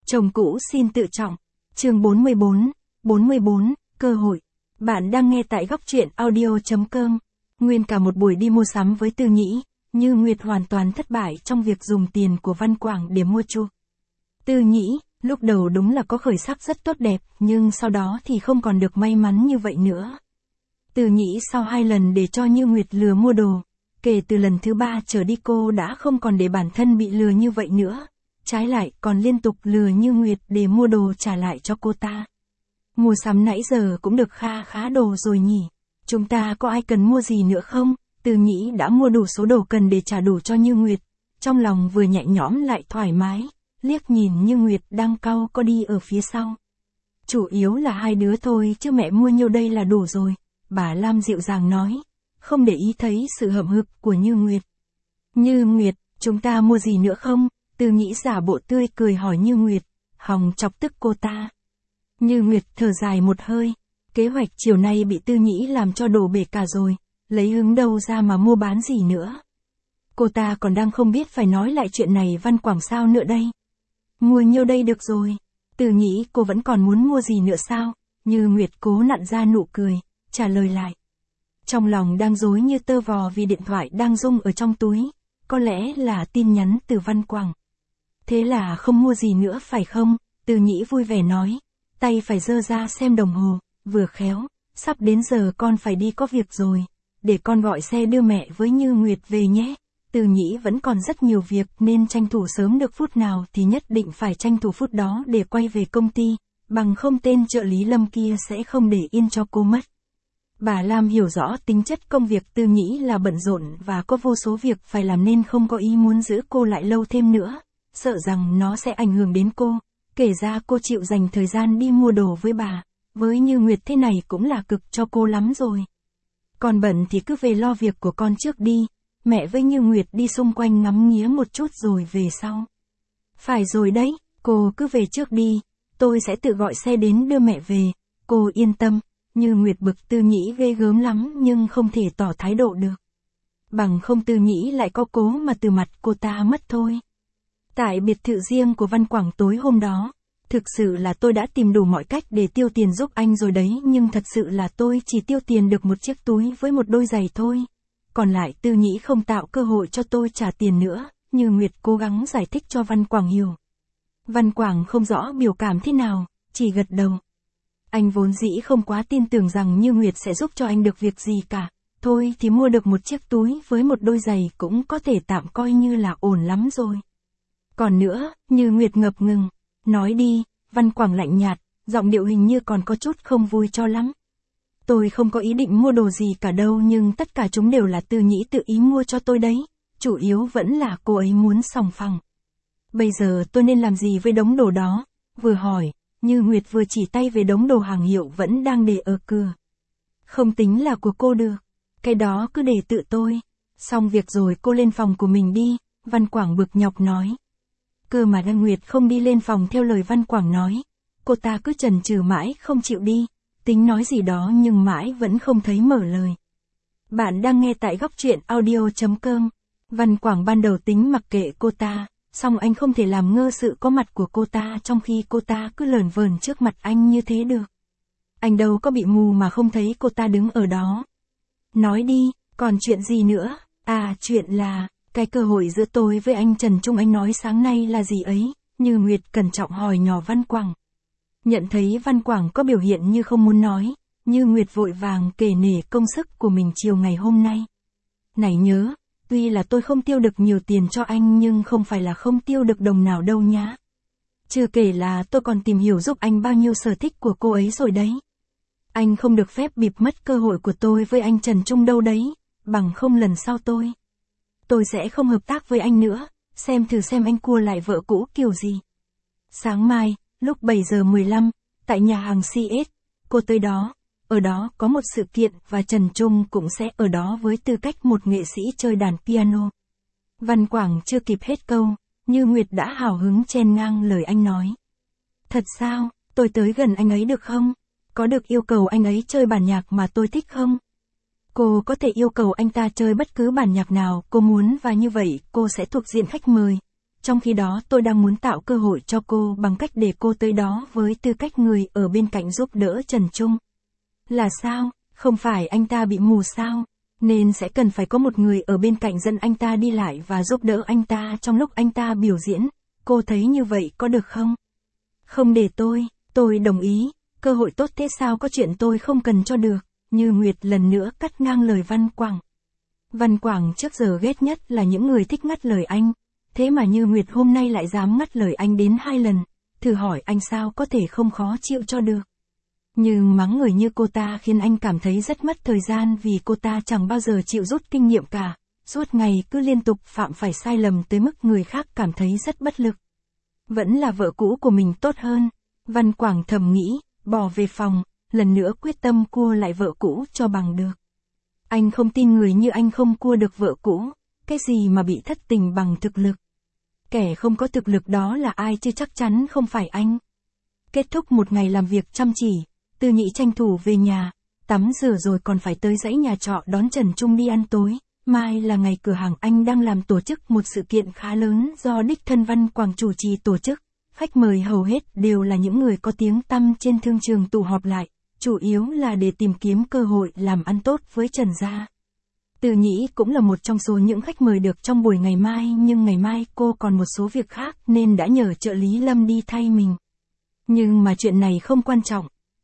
Chồng cũ xin tự trọng. Chương 44, cơ hội. Bạn đang nghe tại góc truyện audio.com. Nguyên cả một buổi đi mua sắm với Tư Nhĩ, Như Nguyệt hoàn toàn thất bại trong việc dùng tiền của Văn Quảng để mua chuộc. Tư Nhĩ, lúc đầu đúng là có khởi sắc rất tốt đẹp, nhưng sau đó thì không còn được may mắn như vậy nữa. Tư Nhĩ sau 2 lần để cho Như Nguyệt lừa mua đồ, kể từ lần thứ 3 trở đi cô đã không còn để bản thân bị lừa như vậy nữa. Trái lại còn liên tục lừa Như Nguyệt để mua đồ trả lại cho cô ta. Mua sắm nãy giờ cũng được khá đồ rồi nhỉ. Chúng ta có ai cần mua gì nữa không? Tư Nhĩ đã mua đủ số đồ cần để trả đủ cho Như Nguyệt. Trong lòng vừa nhẹ nhõm lại thoải mái, liếc nhìn Như Nguyệt đang cau có đi ở phía sau. Chủ yếu là 2 đứa thôi chứ mẹ mua nhiêu đây là đủ rồi, bà Lam dịu dàng nói, không để ý thấy sự hậm hực của Như Nguyệt. Như Nguyệt, chúng ta mua gì nữa không? Tư Nhĩ giả bộ tươi cười hỏi Như Nguyệt, hòng chọc tức cô ta. Như Nguyệt thở dài một hơi, kế hoạch chiều nay bị Tư Nhĩ làm cho đổ bể cả rồi, lấy hứng đâu ra mà mua bán gì nữa. Cô ta còn đang không biết phải nói lại chuyện này Văn Quảng sao nữa đây. Mua nhiêu đây được rồi. Tư Nhĩ, cô vẫn còn muốn mua gì nữa sao? Như Nguyệt cố nặn ra nụ cười, trả lời lại. Trong lòng đang rối như tơ vò vì điện thoại đang rung ở trong túi, có lẽ là tin nhắn từ Văn Quảng. Thế là không mua gì nữa phải không? Tư Nhĩ vui vẻ nói, tay phải giơ ra xem đồng hồ, vừa khéo, sắp đến giờ con phải đi có việc rồi, để con gọi xe đưa mẹ với Như Nguyệt về nhé. Tư Nhĩ vẫn còn rất nhiều việc nên tranh thủ sớm được phút nào thì nhất định phải tranh thủ phút đó để quay về công ty, bằng không tên trợ lý Lâm kia sẽ không để yên cho cô mất. Bà Lam hiểu rõ tính chất công việc Tư Nhĩ là bận rộn và có vô số việc phải làm nên không có ý muốn giữ cô lại lâu thêm nữa, sợ rằng nó sẽ ảnh hưởng đến cô, kể ra cô chịu dành thời gian đi mua đồ với bà, với Như Nguyệt thế này cũng là cực cho cô lắm rồi. Còn bận thì cứ về lo việc của con trước đi, mẹ với Như Nguyệt đi xung quanh ngắm nghía một chút rồi về sau. Phải rồi đấy, cô cứ về trước đi, tôi sẽ tự gọi xe đến đưa mẹ về, cô yên tâm. Như Nguyệt bực Tư Nhĩ ghê gớm lắm nhưng không thể tỏ thái độ được. Bằng không Tư Nhĩ lại có cố mà từ mặt cô ta mất thôi. Tại biệt thự riêng của Văn Quảng tối hôm đó, thực sự là tôi đã tìm đủ mọi cách để tiêu tiền giúp anh rồi đấy, nhưng thật sự là tôi chỉ tiêu tiền được một chiếc túi với một đôi giày thôi. Còn lại Tư Nhĩ không tạo cơ hội cho tôi trả tiền nữa, Như Nguyệt cố gắng giải thích cho Văn Quảng hiểu. Văn Quảng không rõ biểu cảm thế nào, chỉ gật đầu. Anh vốn dĩ không quá tin tưởng rằng Như Nguyệt sẽ giúp cho anh được việc gì cả, thôi thì mua được một chiếc túi với một đôi giày cũng có thể tạm coi như là ổn lắm rồi. Còn nữa, Như Nguyệt ngập ngừng, nói đi, Văn Quảng lạnh nhạt, giọng điệu hình như còn có chút không vui cho lắm. Tôi không có ý định mua đồ gì cả đâu, nhưng tất cả chúng đều là Tư Nhĩ tự ý mua cho tôi đấy, chủ yếu vẫn là cô ấy muốn sòng phẳng. Bây giờ tôi nên làm gì với đống đồ đó? Vừa hỏi, Như Nguyệt vừa chỉ tay về đống đồ hàng hiệu vẫn đang để ở cửa. Không tính là của cô được, cái đó cứ để tự tôi. Xong việc rồi cô lên phòng của mình đi, Văn Quảng bực nhọc nói. Cơ mà Như Nguyệt không đi lên phòng theo lời Văn Quảng nói, cô ta cứ chần chừ mãi không chịu đi, tính nói gì đó nhưng mãi vẫn không thấy mở lời. Bạn đang nghe tại góc truyện audio.com. Văn Quảng ban đầu tính mặc kệ cô ta, song anh không thể làm ngơ sự có mặt của cô ta trong khi cô ta cứ lởn vởn trước mặt anh như thế được. Anh đâu có bị mù mà không thấy cô ta đứng ở đó. Nói đi, còn chuyện gì nữa? À, chuyện là, cái cơ hội giữa tôi với anh Trần Trung anh nói sáng nay là gì ấy? Như Nguyệt cẩn trọng hỏi nhỏ Văn Quảng. Nhận thấy Văn Quảng có biểu hiện như không muốn nói, Như Nguyệt vội vàng kể nể công sức của mình chiều ngày hôm nay. Này nhớ, tuy là tôi không tiêu được nhiều tiền cho anh nhưng không phải là không tiêu được đồng nào đâu nhá. Chưa kể là tôi còn tìm hiểu giúp anh bao nhiêu sở thích của cô ấy rồi đấy. Anh không được phép bịp mất cơ hội của tôi với anh Trần Trung đâu đấy, bằng không lần sau tôi sẽ không hợp tác với anh nữa, xem thử xem anh cua lại vợ cũ kiểu gì. Sáng mai, lúc 7:15, tại nhà hàng CS, cô tới đó, ở đó có một sự kiện và Trần Trung cũng sẽ ở đó với tư cách một nghệ sĩ chơi đàn piano. Văn Quảng chưa kịp hết câu, Như Nguyệt đã hào hứng chen ngang lời anh nói. Thật sao, tôi tới gần anh ấy được không? Có được yêu cầu anh ấy chơi bản nhạc mà tôi thích không? Cô có thể yêu cầu anh ta chơi bất cứ bản nhạc nào cô muốn và như vậy cô sẽ thuộc diện khách mời. trong khi đó tôi đang muốn tạo cơ hội cho cô bằng cách để cô tới đó với tư cách người ở bên cạnh giúp đỡ Trần Trung. Là sao? Không phải anh ta bị mù sao? Nên sẽ cần phải có một người ở bên cạnh dẫn anh ta đi lại và giúp đỡ anh ta trong lúc anh ta biểu diễn. Cô thấy như vậy có được không? Không để tôi đồng ý, cơ hội tốt thế sao có chuyện tôi không cần cho được, Như Nguyệt lần nữa cắt ngang lời Văn Quảng. Văn Quảng trước giờ ghét nhất là những người thích ngắt lời anh, thế mà Như Nguyệt hôm nay lại dám ngắt lời anh đến 2 lần, thử hỏi anh sao có thể không khó chịu cho được. Nhưng mắng người như cô ta khiến anh cảm thấy rất mất thời gian vì cô ta chẳng bao giờ chịu rút kinh nghiệm cả, suốt ngày cứ liên tục phạm phải sai lầm tới mức người khác cảm thấy rất bất lực. Vẫn là vợ cũ của mình tốt hơn, Văn Quảng thầm nghĩ, bỏ về phòng, lần nữa quyết tâm cua lại vợ cũ cho bằng được. Anh không tin người như anh không cua được vợ cũ, cái gì mà bị thất tình bằng thực lực. Kẻ không có thực lực đó là ai chứ chắc chắn không phải anh. Kết thúc một ngày làm việc chăm chỉ, Tư Nhĩ tranh thủ về nhà, tắm rửa rồi còn phải tới dãy nhà trọ đón Trần Trung đi ăn tối. Mai là ngày cửa hàng anh đang làm tổ chức một sự kiện khá lớn do đích thân Văn Quảng chủ trì tổ chức. Khách mời hầu hết đều là những người có tiếng tăm trên thương trường tụ họp lại, chủ yếu là để tìm kiếm cơ hội làm ăn tốt với Trần gia. Tư Nhĩ cũng là một trong số những khách mời được trong buổi ngày mai, nhưng ngày mai cô còn một số việc khác nên đã nhờ trợ lý Lâm đi thay mình. Nhưng mà chuyện này không quan trọng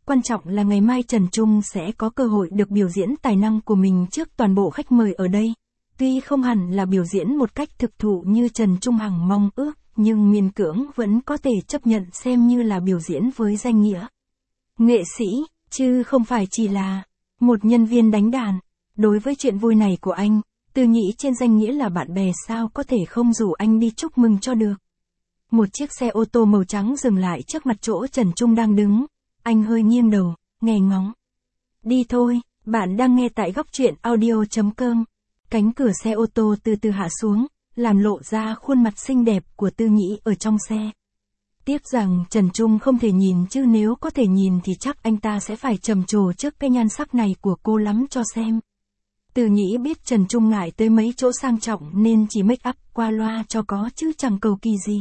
là ngày mai Trần Trung sẽ có cơ hội được biểu diễn tài năng của mình trước toàn bộ khách mời ở đây. Tuy không hẳn là biểu diễn một cách thực thụ như Trần Trung hằng mong ước, nhưng miễn cưỡng vẫn có thể chấp nhận xem như là biểu diễn với danh nghĩa nghệ sĩ, chứ không phải chỉ là một nhân viên đánh đàn. Đối với chuyện vui này của anh, Tư Nhĩ trên danh nghĩa là bạn bè sao có thể không rủ anh đi chúc mừng cho được. Một chiếc xe ô tô màu trắng dừng lại trước mặt chỗ Trần Trung đang đứng. Anh hơi nghiêng đầu, nghe ngóng. Đi thôi, bạn đang nghe tại góc truyện audio.com. Cánh cửa xe ô tô từ từ hạ xuống, làm lộ ra khuôn mặt xinh đẹp của Tư Nhĩ ở trong xe. Tiếc rằng Trần Trung không thể nhìn, chứ nếu có thể nhìn thì chắc anh ta sẽ phải trầm trồ trước cái nhan sắc này của cô lắm cho xem. Tư Nhĩ biết Trần Trung ngại tới mấy chỗ sang trọng nên chỉ make up qua loa cho có chứ chẳng cầu kỳ gì.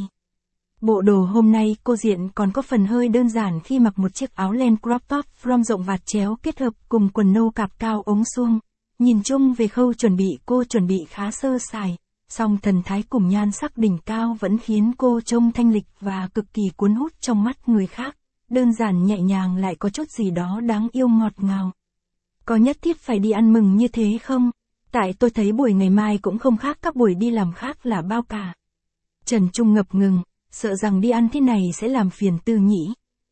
Bộ đồ hôm nay cô diện còn có phần hơi đơn giản khi mặc một chiếc áo len crop top from rộng vạt chéo kết hợp cùng quần nâu cạp cao ống suông. Nhìn chung về khâu chuẩn bị cô chuẩn bị khá sơ sài, song thần thái cùng nhan sắc đỉnh cao vẫn khiến cô trông thanh lịch và cực kỳ cuốn hút trong mắt người khác. Đơn giản nhẹ nhàng lại có chút gì đó đáng yêu ngọt ngào. Có nhất thiết phải đi ăn mừng như thế không? Tại tôi thấy buổi ngày mai cũng không khác các buổi đi làm khác là bao cả. Trần Trung ngập ngừng, sợ rằng đi ăn thế này sẽ làm phiền Tư Nhĩ.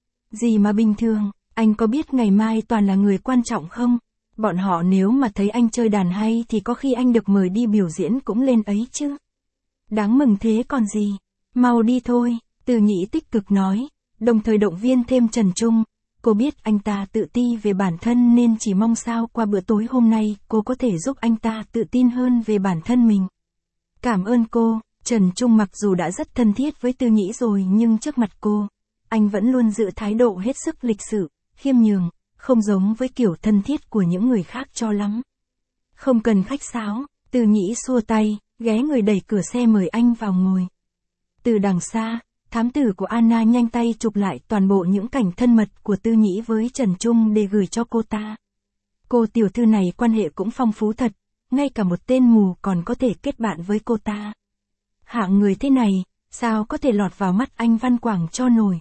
Gì mà bình thường, anh có biết ngày mai toàn là người quan trọng không? Bọn họ nếu mà thấy anh chơi đàn hay thì có khi anh được mời đi biểu diễn cũng lên ấy chứ. Đáng mừng thế còn gì. Mau đi thôi, Tư Nhĩ tích cực nói, đồng thời động viên thêm Trần Trung. Cô biết anh ta tự ti về bản thân nên chỉ mong sao qua bữa tối hôm nay cô có thể giúp anh ta tự tin hơn về bản thân mình. Cảm ơn cô. Trần Trung mặc dù đã rất thân thiết với Tư Nhĩ rồi nhưng trước mặt cô, anh vẫn luôn giữ thái độ hết sức lịch sự, khiêm nhường, không giống với kiểu thân thiết của những người khác cho lắm. Không cần khách sáo, Tư Nhĩ xua tay, ghé người đẩy cửa xe mời anh vào ngồi. Từ đằng xa, thám tử của Anna nhanh tay chụp lại toàn bộ những cảnh thân mật của Tư Nhĩ với Trần Trung để gửi cho cô ta. Cô tiểu thư này quan hệ cũng phong phú thật, ngay cả một tên mù còn có thể kết bạn với cô ta. Hạng người thế này, sao có thể lọt vào mắt anh Văn Quảng cho nổi.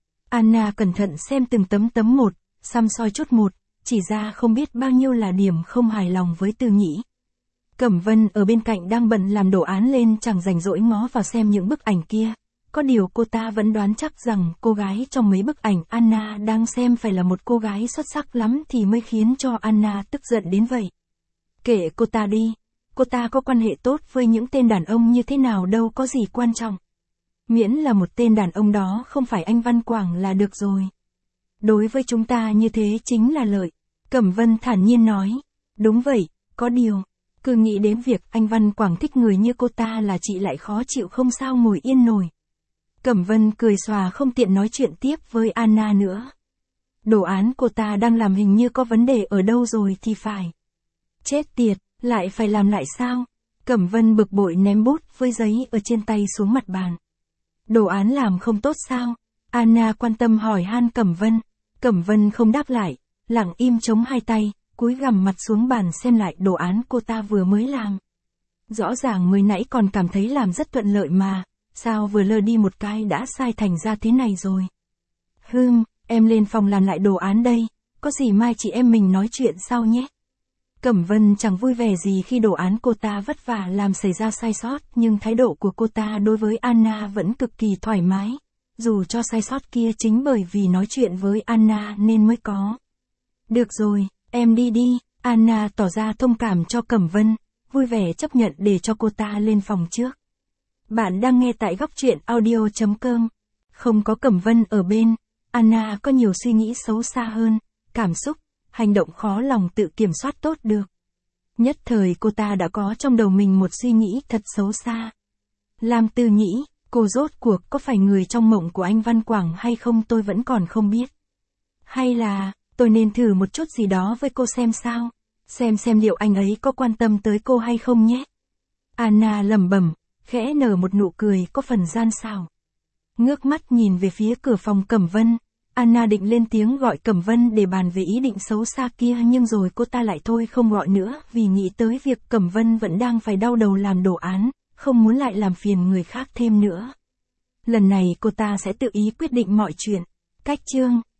Anna cẩn thận xem từng tấm một, xăm soi chút một, chỉ ra không biết bao nhiêu là điểm không hài lòng với Tư Nhĩ. Cẩm Vân ở bên cạnh đang bận làm đồ án lên chẳng rảnh rỗi ngó vào xem những bức ảnh kia. Có điều cô ta vẫn đoán chắc rằng cô gái trong mấy bức ảnh Anna đang xem phải là một cô gái xuất sắc lắm thì mới khiến cho Anna tức giận đến vậy. Kệ cô ta đi. Cô ta có quan hệ tốt với những tên đàn ông như thế nào đâu có gì quan trọng. Miễn là một tên đàn ông đó không phải anh Văn Quảng là được rồi. Đối với chúng ta như thế chính là lợi. Cẩm Vân thản nhiên nói. Đúng vậy, có điều. Cứ nghĩ đến việc anh Văn Quảng thích người như cô ta là chị lại khó chịu không sao ngồi yên nổi. Cẩm Vân cười xòa không tiện nói chuyện tiếp với Anna nữa. Đồ án cô ta đang làm hình như có vấn đề ở đâu rồi thì phải. Chết tiệt, lại phải làm lại sao? Cẩm Vân bực bội ném bút với giấy ở trên tay xuống mặt bàn. Đồ án làm không tốt sao? Anna quan tâm hỏi han Cẩm Vân. Cẩm Vân không đáp lại, lặng im chống hai tay, cúi gằm mặt xuống bàn xem lại đồ án cô ta vừa mới làm. Rõ ràng mới nãy còn cảm thấy làm rất thuận lợi mà, sao vừa lơ đi một cái đã sai thành ra thế này rồi. Em lên phòng làm lại đồ án đây, có gì mai chị em mình nói chuyện sau nhé. Cẩm Vân chẳng vui vẻ gì khi đồ án cô ta vất vả làm xảy ra sai sót, nhưng thái độ của cô ta đối với Anna vẫn cực kỳ thoải mái, dù cho sai sót kia chính bởi vì nói chuyện với Anna nên mới có. Được rồi, em đi đi, Anna tỏ ra thông cảm cho Cẩm Vân, vui vẻ chấp nhận để cho cô ta lên phòng trước. Bạn đang nghe tại góc truyện audio.com. Không có Cẩm Vân ở bên, Anna có nhiều suy nghĩ xấu xa hơn, cảm xúc, hành động khó lòng tự kiểm soát tốt được. Nhất thời cô ta đã có trong đầu mình một suy nghĩ thật xấu xa. Lam Tư nghĩ, cô rốt cuộc có phải người trong mộng của anh Văn Quảng hay không tôi vẫn còn không biết. Hay là, tôi nên thử một chút gì đó với cô xem sao, xem liệu anh ấy có quan tâm tới cô hay không nhé. Anna lẩm bẩm, khẽ nở một nụ cười có phần gian xảo. Ngước mắt nhìn về phía cửa phòng Cẩm Vân, Anna định lên tiếng gọi Cẩm Vân để bàn về ý định xấu xa kia nhưng rồi cô ta lại thôi không gọi nữa vì nghĩ tới việc Cẩm Vân vẫn đang phải đau đầu làm đồ án, không muốn lại làm phiền người khác thêm nữa. Lần này cô ta sẽ tự ý quyết định mọi chuyện. Cách chương